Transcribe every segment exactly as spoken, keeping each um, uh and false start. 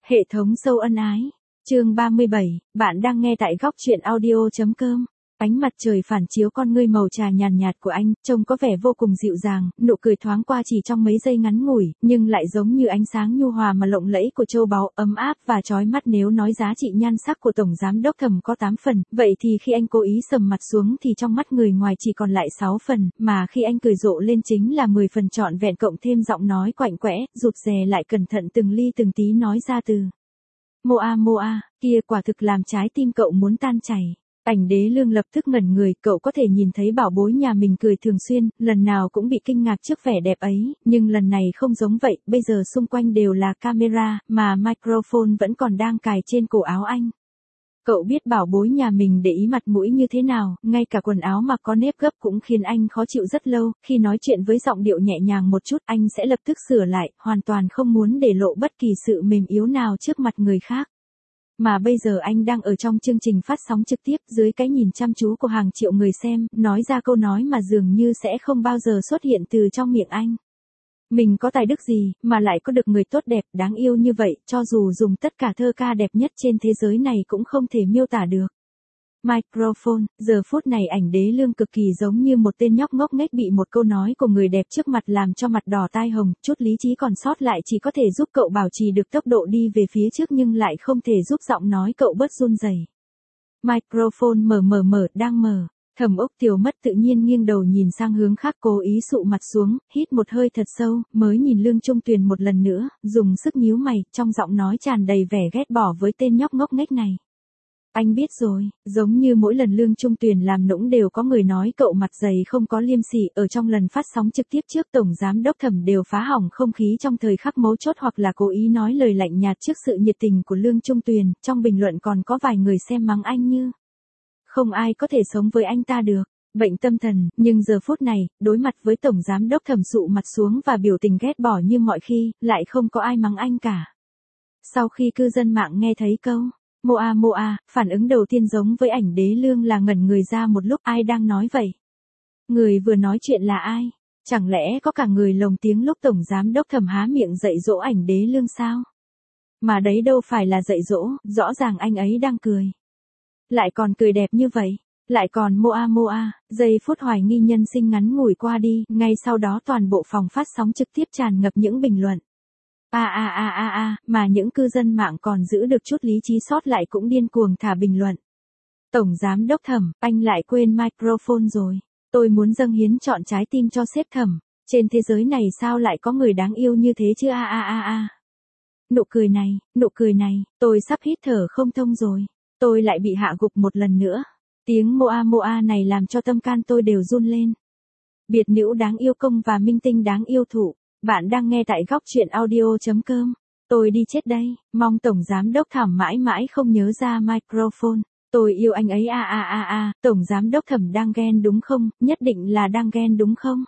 Hệ thống sâu ân ái. Chương ba mươi bảy, bạn đang nghe tại góc truyện audio chấm com. Ánh mặt trời phản chiếu con ngươi màu trà nhàn nhạt của anh, trông có vẻ vô cùng dịu dàng, nụ cười thoáng qua chỉ trong mấy giây ngắn ngủi, nhưng lại giống như ánh sáng nhu hòa mà lộng lẫy của châu báu, ấm áp và chói mắt. Nếu nói giá trị nhan sắc của tổng giám đốc Thẩm có tám phần, vậy thì khi anh cố ý sầm mặt xuống thì trong mắt người ngoài chỉ còn lại sáu phần, mà khi anh cười rộ lên chính là mười phần trọn vẹn, cộng thêm giọng nói quạnh quẽ, rụt rè lại cẩn thận từng ly từng tí nói ra từ Moa Moa, kia quả thực làm trái tim cậu muốn tan chảy. Ảnh Đế Lương lập tức ngẩn người, cậu có thể nhìn thấy bảo bối nhà mình cười thường xuyên, lần nào cũng bị kinh ngạc trước vẻ đẹp ấy, nhưng lần này không giống vậy, bây giờ xung quanh đều là camera, mà microphone vẫn còn đang cài trên cổ áo anh. Cậu biết bảo bối nhà mình để ý mặt mũi như thế nào, ngay cả quần áo mặc có nếp gấp cũng khiến anh khó chịu rất lâu, khi nói chuyện với giọng điệu nhẹ nhàng một chút anh sẽ lập tức sửa lại, hoàn toàn không muốn để lộ bất kỳ sự mềm yếu nào trước mặt người khác. Mà bây giờ anh đang ở trong chương trình phát sóng trực tiếp, dưới cái nhìn chăm chú của hàng triệu người xem, nói ra câu nói mà dường như sẽ không bao giờ xuất hiện từ trong miệng anh. Mình có tài đức gì, mà lại có được người tốt đẹp, đáng yêu như vậy, cho dù dùng tất cả thơ ca đẹp nhất trên thế giới này cũng không thể miêu tả được. Microphone, giờ phút này Ảnh Đế Lương cực kỳ giống như một tên nhóc ngốc nghếch bị một câu nói của người đẹp trước mặt làm cho mặt đỏ tai hồng, chút lý trí còn sót lại chỉ có thể giúp cậu bảo trì được tốc độ đi về phía trước nhưng lại không thể giúp giọng nói cậu bớt run rẩy. Microphone mở mở mở, đang mở. Thẩm Úc Tiều mất tự nhiên nghiêng đầu nhìn sang hướng khác, cố ý sụ mặt xuống, hít một hơi thật sâu, mới nhìn Lương Trung Tuyền một lần nữa, dùng sức nhíu mày, trong giọng nói tràn đầy vẻ ghét bỏ với tên nhóc ngốc nghếch này. Anh biết rồi, giống như mỗi lần Lương Trung Tuyền làm nũng đều có người nói cậu mặt dày không có liêm sỉ, ở trong lần phát sóng trực tiếp trước tổng giám đốc Thẩm đều phá hỏng không khí trong thời khắc mấu chốt hoặc là cố ý nói lời lạnh nhạt trước sự nhiệt tình của Lương Trung Tuyền, trong bình luận còn có vài người xem mắng anh như không ai có thể sống với anh ta được, bệnh tâm thần, nhưng giờ phút này, đối mặt với tổng giám đốc Thẩm sụ mặt xuống và biểu tình ghét bỏ như mọi khi, lại không có ai mắng anh cả. Sau khi cư dân mạng nghe thấy câu Moa Moa, phản ứng đầu tiên giống với Ảnh Đế Lương là ngẩn người ra một lúc, ai đang nói vậy? Người vừa nói chuyện là ai? Chẳng lẽ có cả người lồng tiếng lúc tổng giám đốc Thẩm há miệng dạy dỗ Ảnh Đế Lương sao? Mà đấy đâu phải là dạy dỗ, rõ ràng anh ấy đang cười. Lại còn cười đẹp như vậy, lại còn Moa Moa, giây phút hoài nghi nhân sinh ngắn ngủi qua đi, ngay sau đó toàn bộ phòng phát sóng trực tiếp tràn ngập những bình luận. A a a a a, mà những cư dân mạng còn giữ được chút lý trí sót lại cũng điên cuồng thả bình luận. Tổng giám đốc Thẩm, anh lại quên microphone rồi. Tôi muốn dâng hiến trọn trái tim cho sếp Thẩm. Trên thế giới này sao lại có người đáng yêu như thế chứ a a a a. Nụ cười này, nụ cười này, tôi sắp hít thở không thông rồi. Tôi lại bị hạ gục một lần nữa. Tiếng Moa Moa này làm cho tâm can tôi đều run lên. Biệt nữ đáng yêu công và minh tinh đáng yêu thụ. Bạn đang nghe tại góc truyện audio chấm com. Tôi đi chết đây, mong tổng giám đốc Thẩm mãi mãi không nhớ ra microphone. Tôi yêu anh ấy a a a a, tổng giám đốc Thẩm đang ghen đúng không, nhất định là đang ghen đúng không?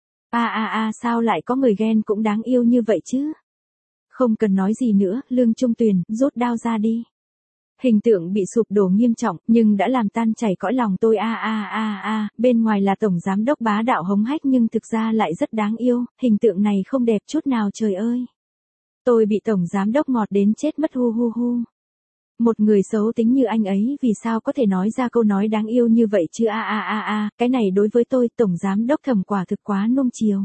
A a a sao lại có người ghen cũng đáng yêu như vậy chứ? Không cần nói gì nữa, Lương Trung Tuyền, rút đao ra đi. Hình tượng bị sụp đổ nghiêm trọng, nhưng đã làm tan chảy cõi lòng tôi a a a a, bên ngoài là tổng giám đốc bá đạo hống hách nhưng thực ra lại rất đáng yêu, hình tượng này không đẹp chút nào trời ơi. Tôi bị tổng giám đốc ngọt đến chết mất hu hu hu. Một người xấu tính như anh ấy vì sao có thể nói ra câu nói đáng yêu như vậy chứ a a a a, cái này đối với tôi tổng giám đốc Thẩm quả thực quá nuông chiều.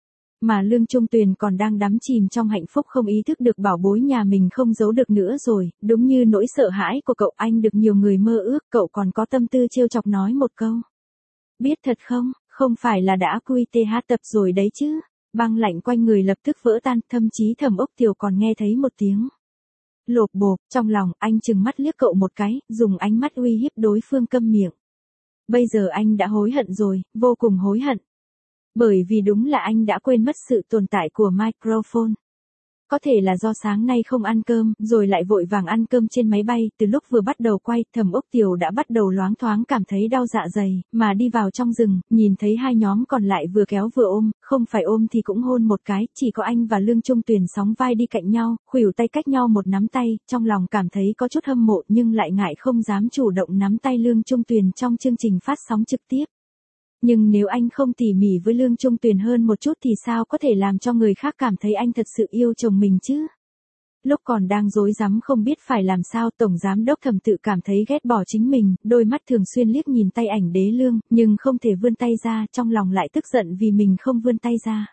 Mà Lương Trung Tuyền còn đang đắm chìm trong hạnh phúc không ý thức được bảo bối nhà mình không giấu được nữa rồi, đúng như nỗi sợ hãi của cậu, anh được nhiều người mơ ước, cậu còn có tâm tư trêu chọc nói một câu. Biết thật không, không phải là đã quy tê hát tập rồi đấy chứ. Băng lạnh quanh người lập tức vỡ tan, thậm chí Thẩm Úc Tiều còn nghe thấy một tiếng lộp bộp, trong lòng anh trừng mắt liếc cậu một cái, dùng ánh mắt uy hiếp đối phương câm miệng. Bây giờ anh đã hối hận rồi, vô cùng hối hận. Bởi vì đúng là anh đã quên mất sự tồn tại của microphone. Có thể là do sáng nay không ăn cơm, rồi lại vội vàng ăn cơm trên máy bay, từ lúc vừa bắt đầu quay, Thẩm Úc Tiều đã bắt đầu loáng thoáng cảm thấy đau dạ dày, mà đi vào trong rừng, nhìn thấy hai nhóm còn lại vừa kéo vừa ôm, không phải ôm thì cũng hôn một cái, chỉ có anh và Lương Trung Tuyền sóng vai đi cạnh nhau, khuỷu tay cách nhau một nắm tay, trong lòng cảm thấy có chút hâm mộ nhưng lại ngại không dám chủ động nắm tay Lương Trung Tuyền trong chương trình phát sóng trực tiếp. Nhưng nếu anh không tỉ mỉ với Lương Trung Tuyền hơn một chút thì sao có thể làm cho người khác cảm thấy anh thật sự yêu chồng mình chứ? Lúc còn đang rối rắm không biết phải làm sao, Tổng Giám Đốc Thẩm tự cảm thấy ghét bỏ chính mình, đôi mắt thường xuyên liếc nhìn tay ảnh Đế Lương, nhưng không thể vươn tay ra, trong lòng lại tức giận vì mình không vươn tay ra.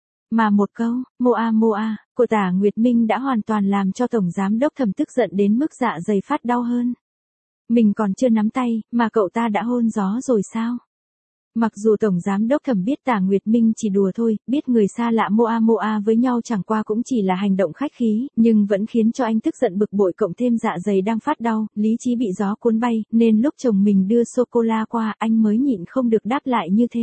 Mà một câu, Moa Moa, của Tả Nguyệt Minh đã hoàn toàn làm cho Tổng Giám Đốc Thẩm tức giận đến mức dạ dày phát đau hơn. Mình còn chưa nắm tay, mà cậu ta đã hôn gió rồi sao? Mặc dù Tổng Giám Đốc Thẩm biết Tả Nguyệt Minh chỉ đùa thôi, biết người xa lạ Moa Moa với nhau chẳng qua cũng chỉ là hành động khách khí, nhưng vẫn khiến cho anh tức giận bực bội, cộng thêm dạ dày đang phát đau, lý trí bị gió cuốn bay, nên lúc chồng mình đưa sô-cô-la qua, anh mới nhịn không được đáp lại như thế.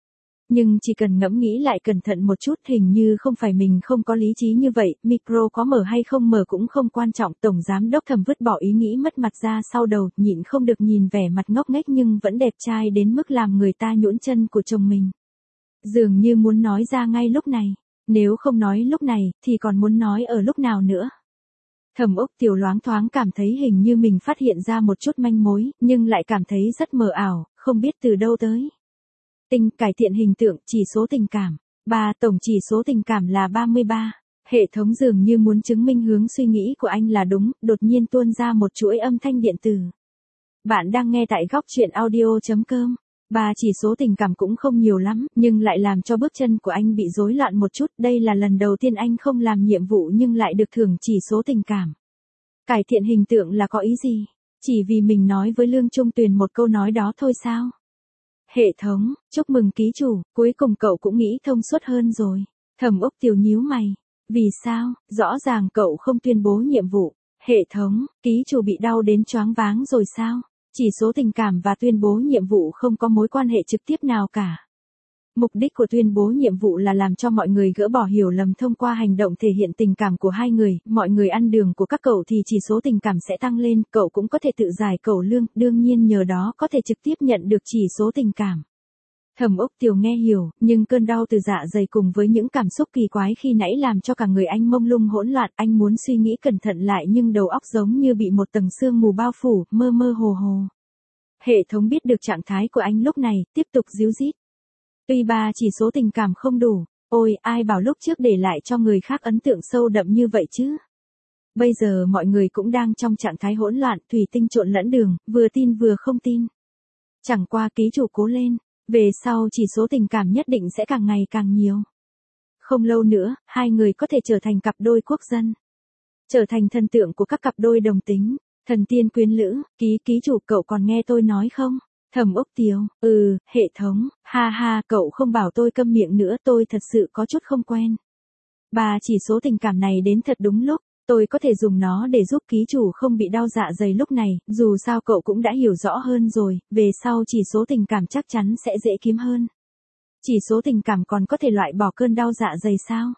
Nhưng chỉ cần ngẫm nghĩ lại cẩn thận một chút, hình như không phải mình không có lý trí như vậy, micro có mở hay không mở cũng không quan trọng. Tổng Giám Đốc Thẩm vứt bỏ ý nghĩ mất mặt ra sau đầu, nhịn không được nhìn vẻ mặt ngốc nghếch nhưng vẫn đẹp trai đến mức làm người ta nhũn chân của chồng mình. Dường như muốn nói ra ngay lúc này, nếu không nói lúc này, thì còn muốn nói ở lúc nào nữa. Thẩm Úc Tiểu loáng thoáng cảm thấy hình như mình phát hiện ra một chút manh mối, nhưng lại cảm thấy rất mờ ảo, không biết từ đâu tới. Tinh, cải thiện hình tượng, chỉ số tình cảm. ba Tổng chỉ số tình cảm là ba mươi ba. Hệ thống dường như muốn chứng minh hướng suy nghĩ của anh là đúng, đột nhiên tuôn ra một chuỗi âm thanh điện tử. Bạn đang nghe tại góc truyện audio chấm com. Ba chỉ số tình cảm cũng không nhiều lắm, nhưng lại làm cho bước chân của anh bị rối loạn một chút. Đây là lần đầu tiên anh không làm nhiệm vụ nhưng lại được thưởng chỉ số tình cảm. Cải thiện hình tượng là có ý gì? Chỉ vì mình nói với Lương Trung Tuyền một câu nói đó thôi sao? Hệ thống, chúc mừng ký chủ, cuối cùng cậu cũng nghĩ thông suốt hơn rồi. Thẩm Úc Tiểu nhíu mày. Vì sao? Rõ ràng cậu không tuyên bố nhiệm vụ. Hệ thống, ký chủ bị đau đến choáng váng rồi sao? Chỉ số tình cảm và tuyên bố nhiệm vụ không có mối quan hệ trực tiếp nào cả. Mục đích của tuyên bố nhiệm vụ là làm cho mọi người gỡ bỏ hiểu lầm thông qua hành động thể hiện tình cảm của hai người, mọi người ăn đường của các cậu thì chỉ số tình cảm sẽ tăng lên, cậu cũng có thể tự giải cậu lương, đương nhiên nhờ đó có thể trực tiếp nhận được chỉ số tình cảm. Thẩm Úc Tiểu nghe hiểu, nhưng cơn đau từ dạ dày cùng với những cảm xúc kỳ quái khi nãy làm cho cả người anh mông lung hỗn loạn, anh muốn suy nghĩ cẩn thận lại nhưng đầu óc giống như bị một tầng sương mù bao phủ, mơ mơ hồ hồ. Hệ thống biết được trạng thái của anh lúc này, tiếp tục díu dít. Tuy ba chỉ số tình cảm không đủ, ôi ai bảo lúc trước để lại cho người khác ấn tượng sâu đậm như vậy chứ. Bây giờ mọi người cũng đang trong trạng thái hỗn loạn, thủy tinh trộn lẫn đường, vừa tin vừa không tin. Chẳng qua ký chủ cố lên, về sau chỉ số tình cảm nhất định sẽ càng ngày càng nhiều. Không lâu nữa, hai người có thể trở thành cặp đôi quốc dân. Trở thành thần tượng của các cặp đôi đồng tính, thần tiên quyến lữ, ký ký chủ cậu còn nghe tôi nói không? Thẩm Úc Tiểu, ừ, hệ thống, ha ha, cậu không bảo tôi câm miệng nữa, tôi thật sự có chút không quen. Ba chỉ số tình cảm này đến thật đúng lúc, tôi có thể dùng nó để giúp ký chủ không bị đau dạ dày lúc này, dù sao cậu cũng đã hiểu rõ hơn rồi, về sau chỉ số tình cảm chắc chắn sẽ dễ kiếm hơn. Chỉ số tình cảm còn có thể loại bỏ cơn đau dạ dày sao?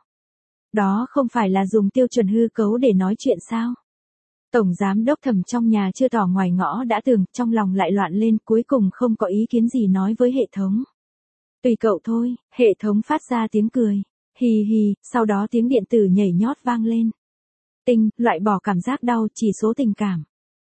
Đó không phải là dùng tiêu chuẩn hư cấu để nói chuyện sao? Tổng Giám Đốc Thẩm trong nhà chưa tỏ ngoài ngõ đã tường, trong lòng lại loạn lên, cuối cùng không có ý kiến gì nói với hệ thống. Tùy cậu thôi, hệ thống phát ra tiếng cười. Hì hì, sau đó tiếng điện tử nhảy nhót vang lên. Tinh, loại bỏ cảm giác đau, chỉ số tình cảm.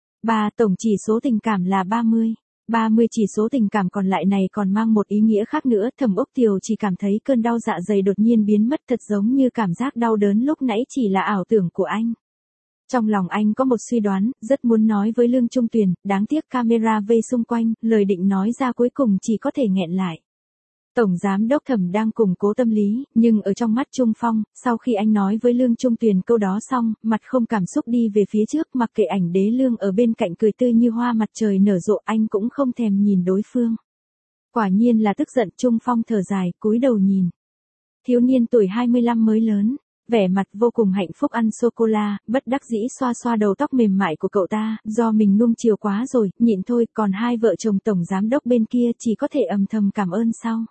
ba Tổng chỉ số tình cảm là ba mươi. ba mươi chỉ số tình cảm còn lại này còn mang một ý nghĩa khác nữa, Thẩm Úc Tiểu chỉ cảm thấy cơn đau dạ dày đột nhiên biến mất, thật giống như cảm giác đau đớn lúc nãy chỉ là ảo tưởng của anh. Trong lòng anh có một suy đoán, rất muốn nói với Lương Trung Tuyền, đáng tiếc camera vây xung quanh, lời định nói ra cuối cùng chỉ có thể nghẹn lại. Tổng Giám Đốc Thẩm đang củng cố tâm lý, nhưng ở trong mắt Trung Phong, sau khi anh nói với Lương Trung Tuyền câu đó xong, mặt không cảm xúc đi về phía trước, mặc kệ ảnh Đế Lương ở bên cạnh cười tươi như hoa mặt trời nở rộ, anh cũng không thèm nhìn đối phương. Quả nhiên là tức giận, Trung Phong thở dài, cúi đầu nhìn. Thiếu niên tuổi hai mươi lăm mới lớn, vẻ mặt vô cùng hạnh phúc ăn sô-cô-la, bất đắc dĩ xoa xoa đầu tóc mềm mại của cậu ta, do mình nuông chiều quá rồi, nhịn thôi, còn hai vợ chồng Tổng Giám Đốc bên kia chỉ có thể âm thầm cảm ơn sau.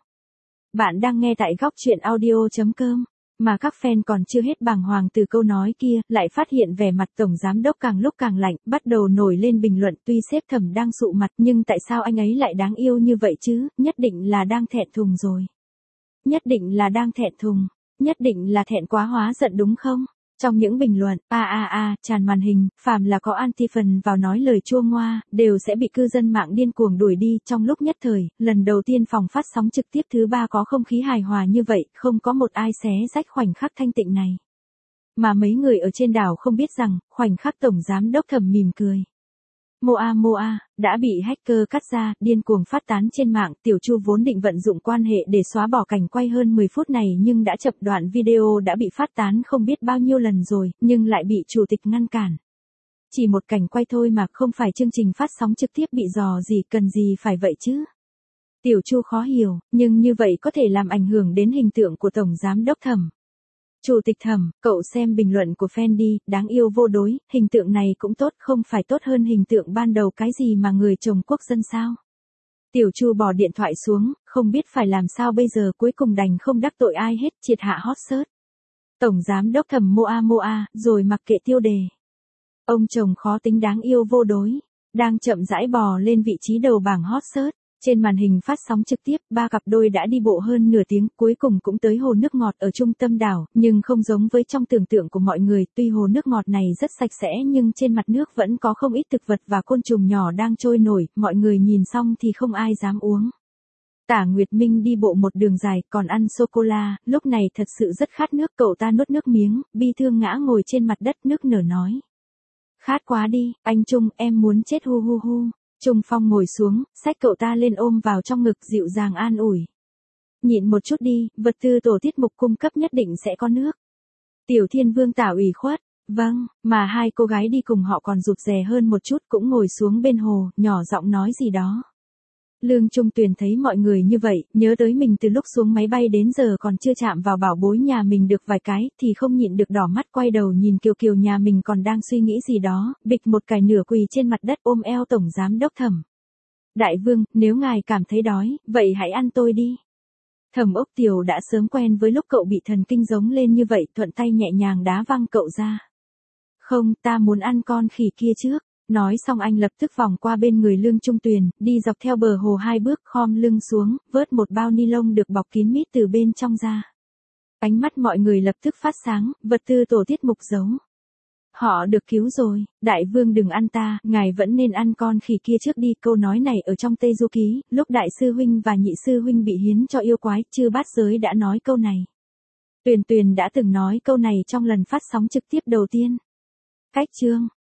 Bạn đang nghe tại góc truyện audio chấm com, mà các fan còn chưa hết bàng hoàng từ câu nói kia, lại phát hiện vẻ mặt Tổng Giám Đốc càng lúc càng lạnh, bắt đầu nổi lên bình luận, tuy sếp Thẩm đang sụ mặt nhưng tại sao anh ấy lại đáng yêu như vậy chứ, nhất định là đang thẹn thùng rồi. Nhất định là đang thẹn thùng, nhất định là thẹn quá hóa giận đúng không? Trong những bình luận, a a a, tràn màn hình, phàm là có anti phần vào nói lời chua ngoa, đều sẽ bị cư dân mạng điên cuồng đuổi đi, trong lúc nhất thời, lần đầu tiên phòng phát sóng trực tiếp thứ ba có không khí hài hòa như vậy, không có một ai xé rách khoảnh khắc thanh tịnh này. Mà mấy người ở trên đảo không biết rằng, khoảnh khắc tổng giám đốc Thẩm mỉm cười. Moa Moa, đã bị hacker cắt ra, điên cuồng phát tán trên mạng, Tiểu Chu vốn định vận dụng quan hệ để xóa bỏ cảnh quay hơn mười phút này nhưng đã chậm, đoạn video đã bị phát tán không biết bao nhiêu lần rồi, nhưng lại bị chủ tịch ngăn cản. Chỉ một cảnh quay thôi mà không phải chương trình phát sóng trực tiếp bị dò gì, cần gì phải vậy chứ? Tiểu Chu khó hiểu, nhưng như vậy có thể làm ảnh hưởng đến hình tượng của Tổng Giám đốc Thẩm. Chủ tịch Thẩm, cậu xem bình luận của fan đi, đáng yêu vô đối, hình tượng này cũng tốt, không phải tốt hơn hình tượng ban đầu cái gì mà người chồng quốc dân sao? Tiểu Chu bỏ điện thoại xuống, không biết phải làm sao bây giờ, cuối cùng đành không đắc tội ai hết, triệt hạ hot search. Tổng Giám đốc Thẩm Moa Moa, rồi mặc kệ tiêu đề. Ông chồng khó tính đáng yêu vô đối, đang chậm rãi bò lên vị trí đầu bảng hot search. Trên màn hình phát sóng trực tiếp, ba cặp đôi đã đi bộ hơn nửa tiếng, cuối cùng cũng tới hồ nước ngọt ở trung tâm đảo, nhưng không giống với trong tưởng tượng của mọi người, tuy hồ nước ngọt này rất sạch sẽ nhưng trên mặt nước vẫn có không ít thực vật và côn trùng nhỏ đang trôi nổi, mọi người nhìn xong thì không ai dám uống. Tả Nguyệt Minh đi bộ một đường dài, còn ăn sô-cô-la, lúc này thật sự rất khát nước, cậu ta nuốt nước miếng, bi thương ngã ngồi trên mặt đất, nức nở nói. Khát quá đi, anh Trung, em muốn chết hu hu hu. Trung Phong ngồi xuống, xách cậu ta lên ôm vào trong ngực, dịu dàng an ủi. Nhịn một chút đi, vật tư tổ tiết mục cung cấp nhất định sẽ có nước. Tiểu Thiên Vương tỏ ủy khuất, vâng, mà hai cô gái đi cùng họ còn rụt rè hơn một chút, cũng ngồi xuống bên hồ, nhỏ giọng nói gì đó. Lương Trung Tuyền thấy mọi người như vậy, nhớ tới mình từ lúc xuống máy bay đến giờ còn chưa chạm vào bảo bối nhà mình được vài cái, thì không nhịn được đỏ mắt, quay đầu nhìn Kiều Kiều nhà mình còn đang suy nghĩ gì đó, bịch một cái nửa quỳ trên mặt đất ôm eo Tổng Giám đốc Thẩm. Đại Vương, nếu ngài cảm thấy đói, vậy hãy ăn tôi đi. Thẩm Ốc Tiểu đã sớm quen với lúc cậu bị thần kinh giống lên như vậy, thuận tay nhẹ nhàng đá văng cậu ra. Không, ta muốn ăn con khỉ kia trước. Nói xong anh lập tức vòng qua bên người Lương Trung Tuyền, đi dọc theo bờ hồ hai bước, khom lưng xuống, vớt một bao ni lông được bọc kín mít từ bên trong ra. Ánh mắt mọi người lập tức phát sáng, vật tư tổ tiết mục giấu. Họ được cứu rồi, Đại Vương đừng ăn ta, ngài vẫn nên ăn con khỉ kia trước đi. Câu nói này ở trong Tây Du Ký, lúc Đại Sư Huynh và Nhị Sư Huynh bị hiến cho yêu quái, Chư Bát Giới đã nói câu này. Tuyền Tuyền đã từng nói câu này trong lần phát sóng trực tiếp đầu tiên. Cách chương